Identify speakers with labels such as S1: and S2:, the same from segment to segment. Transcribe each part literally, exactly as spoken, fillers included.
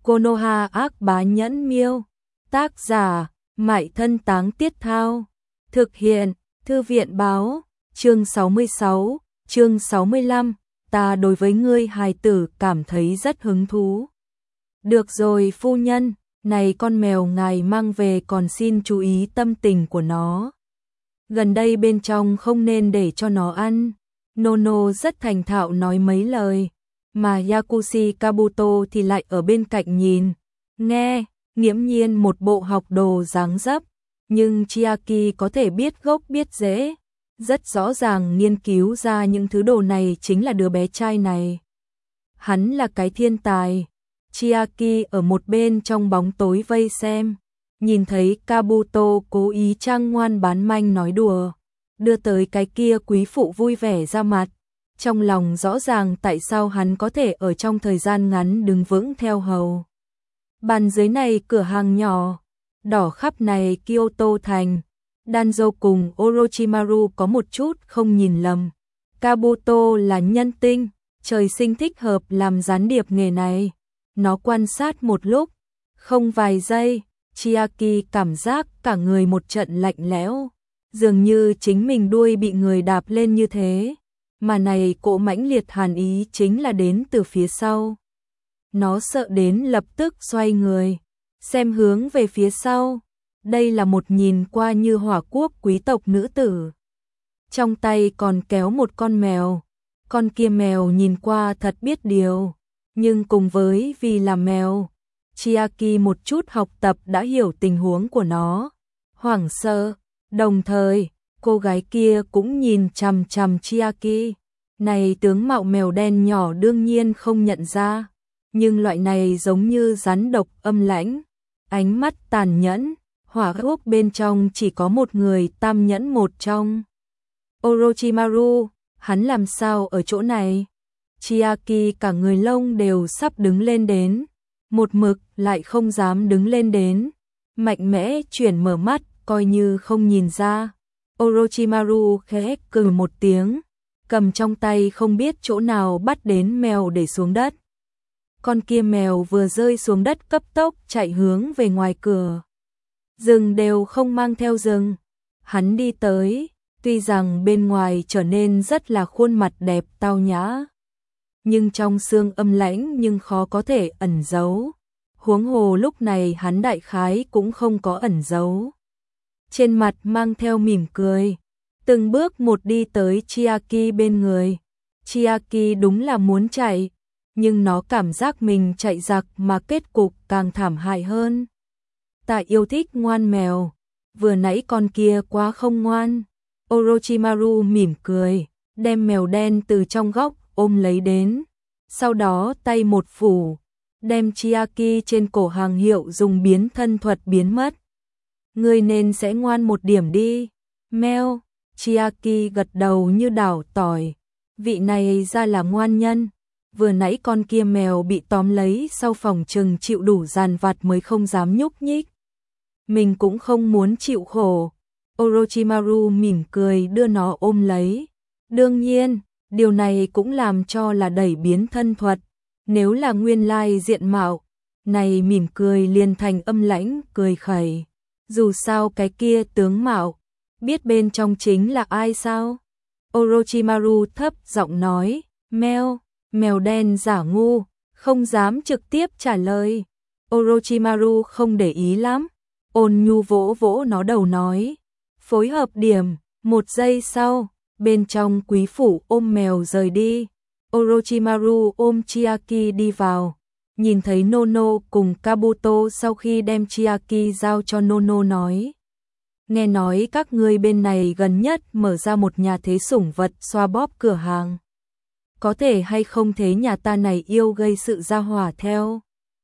S1: Konoha ác bá nhẫn miêu. Tác giả, Mại Thân Táng Tiết Thao. Thực hiện, Thư viện Báo. Chương sáu mươi sáu, chương sáu mươi lăm, ta đối với ngươi hài tử cảm thấy rất hứng thú. Được rồi phu nhân, này con mèo ngài mang về còn xin chú ý tâm tình của nó. Gần đây bên trong không nên để cho nó ăn. Nono rất thành thạo nói mấy lời, mà Yakushi Kabuto thì lại ở bên cạnh nhìn, nghe, nghiễm nhiên một bộ học đồ dáng dấp, nhưng Chiaki có thể biết gốc biết rễ, rất rõ ràng nghiên cứu ra những thứ đồ này chính là đứa bé trai này. Hắn là cái thiên tài. Chiaki ở một bên trong bóng tối vây xem, nhìn thấy Kabuto cố ý trang ngoan bán manh nói đùa, đưa tới cái kia quý phụ vui vẻ ra mặt. Trong lòng rõ ràng tại sao hắn có thể ở trong thời gian ngắn đứng vững theo hầu. Bàn dưới này cửa hàng nhỏ, đỏ khắp này Kyoto thành. Danzo cùng Orochimaru có một chút không nhìn lầm. Kabuto là nhân tinh, trời sinh thích hợp làm gián điệp nghề này. Nó quan sát một lúc, không vài giây, Chiaki cảm giác cả người một trận lạnh lẽo, dường như chính mình đuôi bị người đạp lên như thế. Mà này cỗ mãnh liệt hàn ý chính là đến từ phía sau. Nó sợ đến lập tức xoay người, xem hướng về phía sau. Đây là một nhìn qua như hỏa quốc quý tộc nữ tử. Trong tay còn kéo một con mèo. Con kia mèo nhìn qua thật biết điều. Nhưng cùng với vì là mèo, Chiaki một chút học tập đã hiểu tình huống của nó. Hoảng sợ, đồng thời, cô gái kia cũng nhìn chằm chằm Chiaki. Này tướng mạo mèo đen nhỏ đương nhiên không nhận ra, nhưng loại này giống như rắn độc âm lãnh, ánh mắt tàn nhẫn, hỏa quốc bên trong chỉ có một người tam nhẫn một trong. Orochimaru, hắn làm sao ở chỗ này? Chiaki cả người lông đều sắp đứng lên đến, một mực lại không dám đứng lên đến, mạnh mẽ chuyển mở mắt coi như không nhìn ra. Orochimaru khẽ cười một tiếng, cầm trong tay không biết chỗ nào bắt đến mèo để xuống đất. Con kia mèo vừa rơi xuống đất cấp tốc chạy hướng về ngoài cửa. Rừng đều không mang theo rừng. Hắn đi tới, tuy rằng bên ngoài trở nên rất là khuôn mặt đẹp tao nhã, nhưng trong xương âm lãnh nhưng khó có thể ẩn giấu. Huống hồ lúc này hắn đại khái cũng không có ẩn giấu. Trên mặt mang theo mỉm cười, từng bước một đi tới Chiaki bên người. Chiaki đúng là muốn chạy, nhưng nó cảm giác mình chạy giặc mà kết cục càng thảm hại hơn. Ta yêu thích ngoan mèo, vừa nãy con kia quá không ngoan. Orochimaru mỉm cười, đem mèo đen từ trong góc ôm lấy đến, sau đó tay một phủ, đem Chiaki trên cổ hàng hiệu dùng biến thân thuật biến mất. Ngươi nên sẽ ngoan một điểm đi, mèo. Chiaki gật đầu như đảo tỏi, vị này ra là ngoan nhân. Vừa nãy con kia mèo bị tóm lấy sau phòng trừng chịu đủ dàn vặt mới không dám nhúc nhích. Mình cũng không muốn chịu khổ. Orochimaru mỉm cười đưa nó ôm lấy. Đương nhiên, điều này cũng làm cho là đẩy biến thân thuật. Nếu là nguyên lai diện mạo, này mỉm cười liền thành âm lãnh cười khẩy. Dù sao cái kia tướng mạo, biết bên trong chính là ai sao? Orochimaru thấp giọng nói, mèo. Mèo đen giả ngu, không dám trực tiếp trả lời. Orochimaru không để ý lắm, ôn nhu vỗ vỗ nó đầu nói, phối hợp điểm. Một giây sau, bên trong quý phủ ôm mèo rời đi. Orochimaru ôm Chiaki đi vào, nhìn thấy Nono cùng Kabuto sau khi đem Chiaki giao cho Nono nói, nghe nói các ngươi bên này gần nhất mở ra một nhà thế sủng vật xoa bóp cửa hàng. Có thể hay không thế nhà ta này yêu gây sự ra hỏa theo.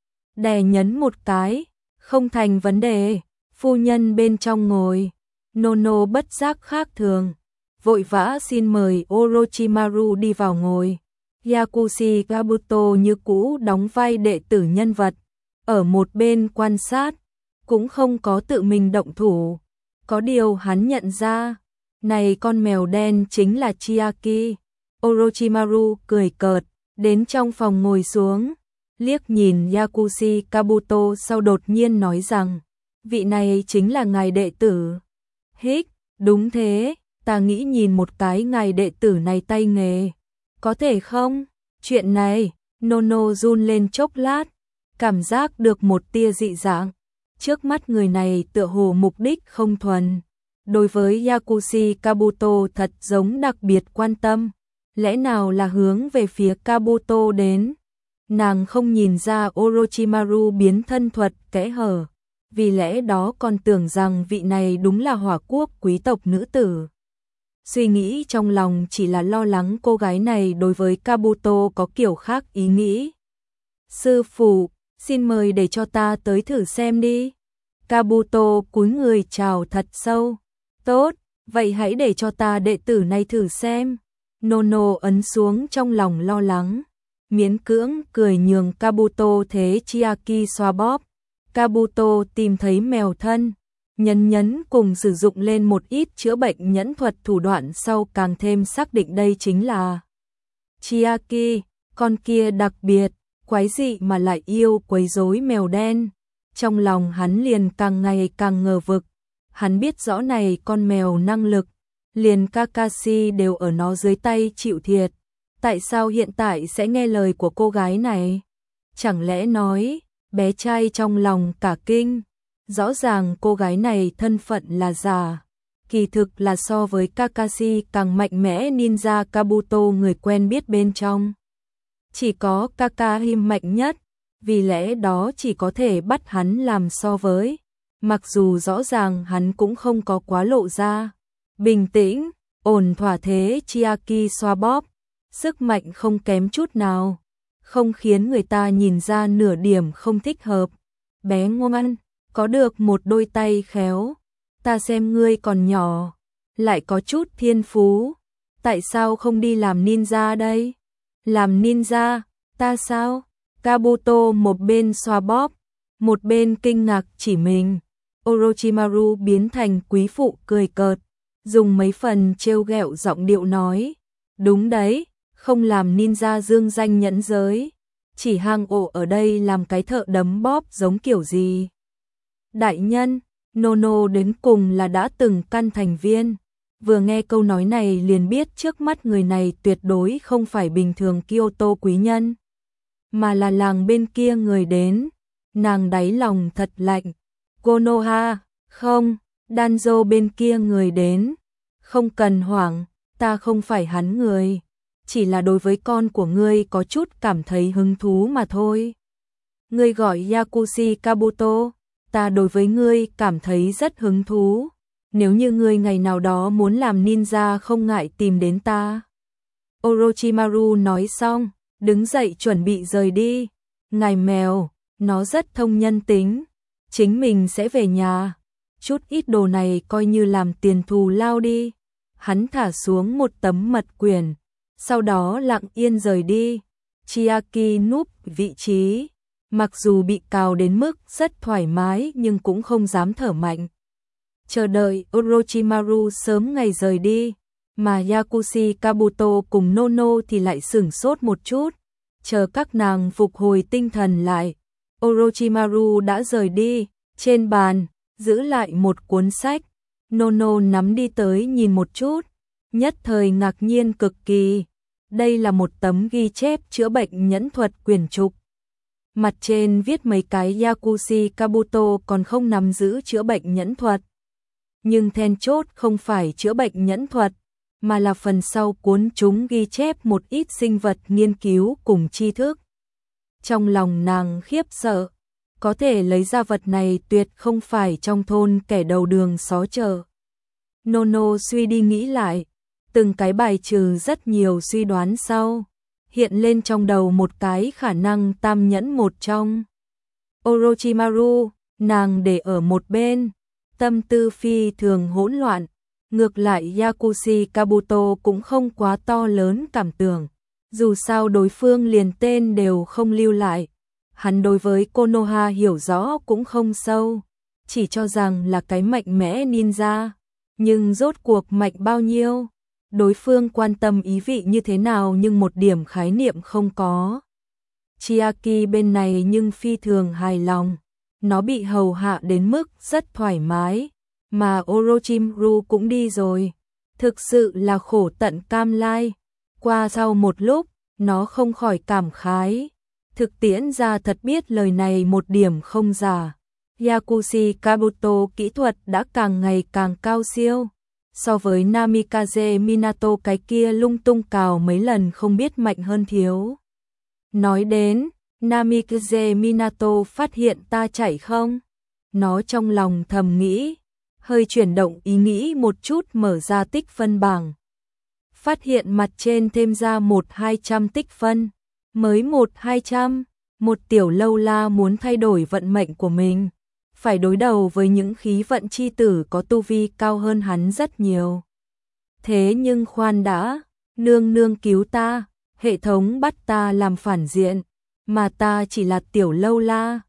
S1: Đè nhấn một cái, không thành vấn đề, phu nhân bên trong ngồi. Nono bất giác khác thường, vội vã xin mời Orochimaru đi vào ngồi. Yakushi Kabuto như cũ đóng vai đệ tử nhân vật, ở một bên quan sát, cũng không có tự mình động thủ. Có điều hắn nhận ra, này con mèo đen chính là Chiaki. Orochimaru cười cợt, đến trong phòng ngồi xuống, liếc nhìn Yakushi Kabuto sau đột nhiên nói rằng, vị này chính là ngài đệ tử. Hích, đúng thế, ta nghĩ nhìn một cái ngài đệ tử này tay nghề. Có thể không? Chuyện này, Nono run lên chốc lát, cảm giác được một tia dị dạng. Trước mắt người này tựa hồ mục đích không thuần. Đối với Yakushi Kabuto thật giống đặc biệt quan tâm. Lẽ nào là hướng về phía Kabuto đến? Nàng không nhìn ra Orochimaru biến thân thuật kẽ hở. Vì lẽ đó còn tưởng rằng vị này đúng là hỏa quốc quý tộc nữ tử. Suy nghĩ trong lòng chỉ là lo lắng cô gái này đối với Kabuto có kiểu khác ý nghĩ. Sư phụ, xin mời để cho ta tới thử xem đi. Kabuto cúi người chào thật sâu. Tốt, vậy hãy để cho ta đệ tử này thử xem. Nono ấn xuống trong lòng lo lắng. Miễn cưỡng cười nhường Kabuto thế Chiaki xoa bóp. Kabuto tìm thấy mèo thân. Nhấn nhấn cùng sử dụng lên một ít chữa bệnh nhẫn thuật thủ đoạn sau càng thêm xác định đây chính là Chiaki, con kia đặc biệt, quái dị mà lại yêu quấy rối mèo đen. Trong lòng hắn liền càng ngày càng ngờ vực, hắn biết rõ này con mèo năng lực, liền Kakashi đều ở nó dưới tay chịu thiệt. Tại sao hiện tại sẽ nghe lời của cô gái này? Chẳng lẽ nói, bé trai trong lòng cả kinh. Rõ ràng cô gái này thân phận là giả, kỳ thực là so với Kakashi càng mạnh mẽ ninja Kabuto người quen biết bên trong. Chỉ có Kakashi mạnh nhất, vì lẽ đó chỉ có thể bắt hắn làm so với. Mặc dù rõ ràng hắn cũng không có quá lộ ra. Bình tĩnh, ổn thỏa thế Chiaki xoa bóp, sức mạnh không kém chút nào, không khiến người ta nhìn ra nửa điểm không thích hợp. Bé ngoan, có được một đôi tay khéo, ta xem ngươi còn nhỏ, lại có chút thiên phú, tại sao không đi làm ninja đây? Làm ninja, ta sao? Kabuto một bên xoa bóp, một bên kinh ngạc chỉ mình. Orochimaru biến thành quý phụ cười cợt, dùng mấy phần trêu ghẹo giọng điệu nói, đúng đấy, không làm ninja dương danh nhẫn giới, chỉ hang ổ ở đây làm cái thợ đấm bóp giống kiểu gì? Đại nhân, Nono đến cùng là đã từng căn thành viên, vừa nghe câu nói này liền biết trước mắt người này tuyệt đối không phải bình thường Kyoto quý nhân, mà là làng bên kia người đến. Nàng đáy lòng thật lạnh. Konoha, không, Danzo bên kia người đến. Không cần hoảng, ta không phải hắn người, chỉ là đối với con của ngươi có chút cảm thấy hứng thú mà thôi. Ngươi gọi Yakushi Kabuto, ta đối với ngươi cảm thấy rất hứng thú. Nếu như ngươi ngày nào đó muốn làm ninja không ngại tìm đến ta. Orochimaru nói xong, đứng dậy chuẩn bị rời đi. Ngài mèo, nó rất thông nhân tính, chính mình sẽ về nhà. Chút ít đồ này coi như làm tiền thù lao đi. Hắn thả xuống một tấm mật quyển, sau đó lặng yên rời đi. Chiaki núp vị trí, mặc dù bị cào đến mức rất thoải mái nhưng cũng không dám thở mạnh. Chờ đợi Orochimaru sớm ngày rời đi, mà Yakushi Kabuto cùng Nono thì lại sửng sốt một chút. Chờ các nàng phục hồi tinh thần lại, Orochimaru đã rời đi. Trên bàn, giữ lại một cuốn sách. Nono nắm đi tới nhìn một chút, nhất thời ngạc nhiên cực kỳ. Đây là một tấm ghi chép chữa bệnh nhẫn thuật quyển trục. Mặt trên viết mấy cái Yakushi Kabuto còn không nắm giữ chữa bệnh nhẫn thuật. Nhưng then chốt không phải chữa bệnh nhẫn thuật, mà là phần sau cuốn chúng ghi chép một ít sinh vật nghiên cứu cùng tri thức. Trong lòng nàng khiếp sợ, có thể lấy ra vật này tuyệt không phải trong thôn kẻ đầu đường xó chợ. Nono suy đi nghĩ lại, từng cái bài trừ rất nhiều suy đoán sau, hiện lên trong đầu một cái khả năng tam nhẫn một trong. Orochimaru, nàng để ở một bên, tâm tư phi thường hỗn loạn, ngược lại Yakushi Kabuto cũng không quá to lớn cảm tưởng, dù sao đối phương liền tên đều không lưu lại. Hắn đối với Konoha hiểu rõ cũng không sâu, chỉ cho rằng là cái mạnh mẽ ninja, nhưng rốt cuộc mạnh bao nhiêu, đối phương quan tâm ý vị như thế nào nhưng một điểm khái niệm không có. Chiaki bên này nhưng phi thường hài lòng. Nó bị hầu hạ đến mức rất thoải mái, mà Orochimaru cũng đi rồi. Thực sự là khổ tận cam lai. Qua sau một lúc, nó không khỏi cảm khái. Thực tiễn ra thật biết lời này một điểm không giả. Yakushi Kabuto kỹ thuật đã càng ngày càng cao siêu. So với Namikaze Minato cái kia lung tung cào mấy lần không biết mạnh hơn thiếu. Nói đến, Namikaze Minato phát hiện ta chạy không? Nó trong lòng thầm nghĩ, hơi chuyển động ý nghĩ một chút mở ra tích phân bảng. Phát hiện mặt trên thêm ra một hai trăm tích phân. Mới một hai trăm, một tiểu lâu la muốn thay đổi vận mệnh của mình. Phải đối đầu với những khí vận chi tử có tu vi cao hơn hắn rất nhiều. Thế nhưng khoan đã, nương nương cứu ta, hệ thống bắt ta làm phản diện, mà ta chỉ là tiểu lâu la.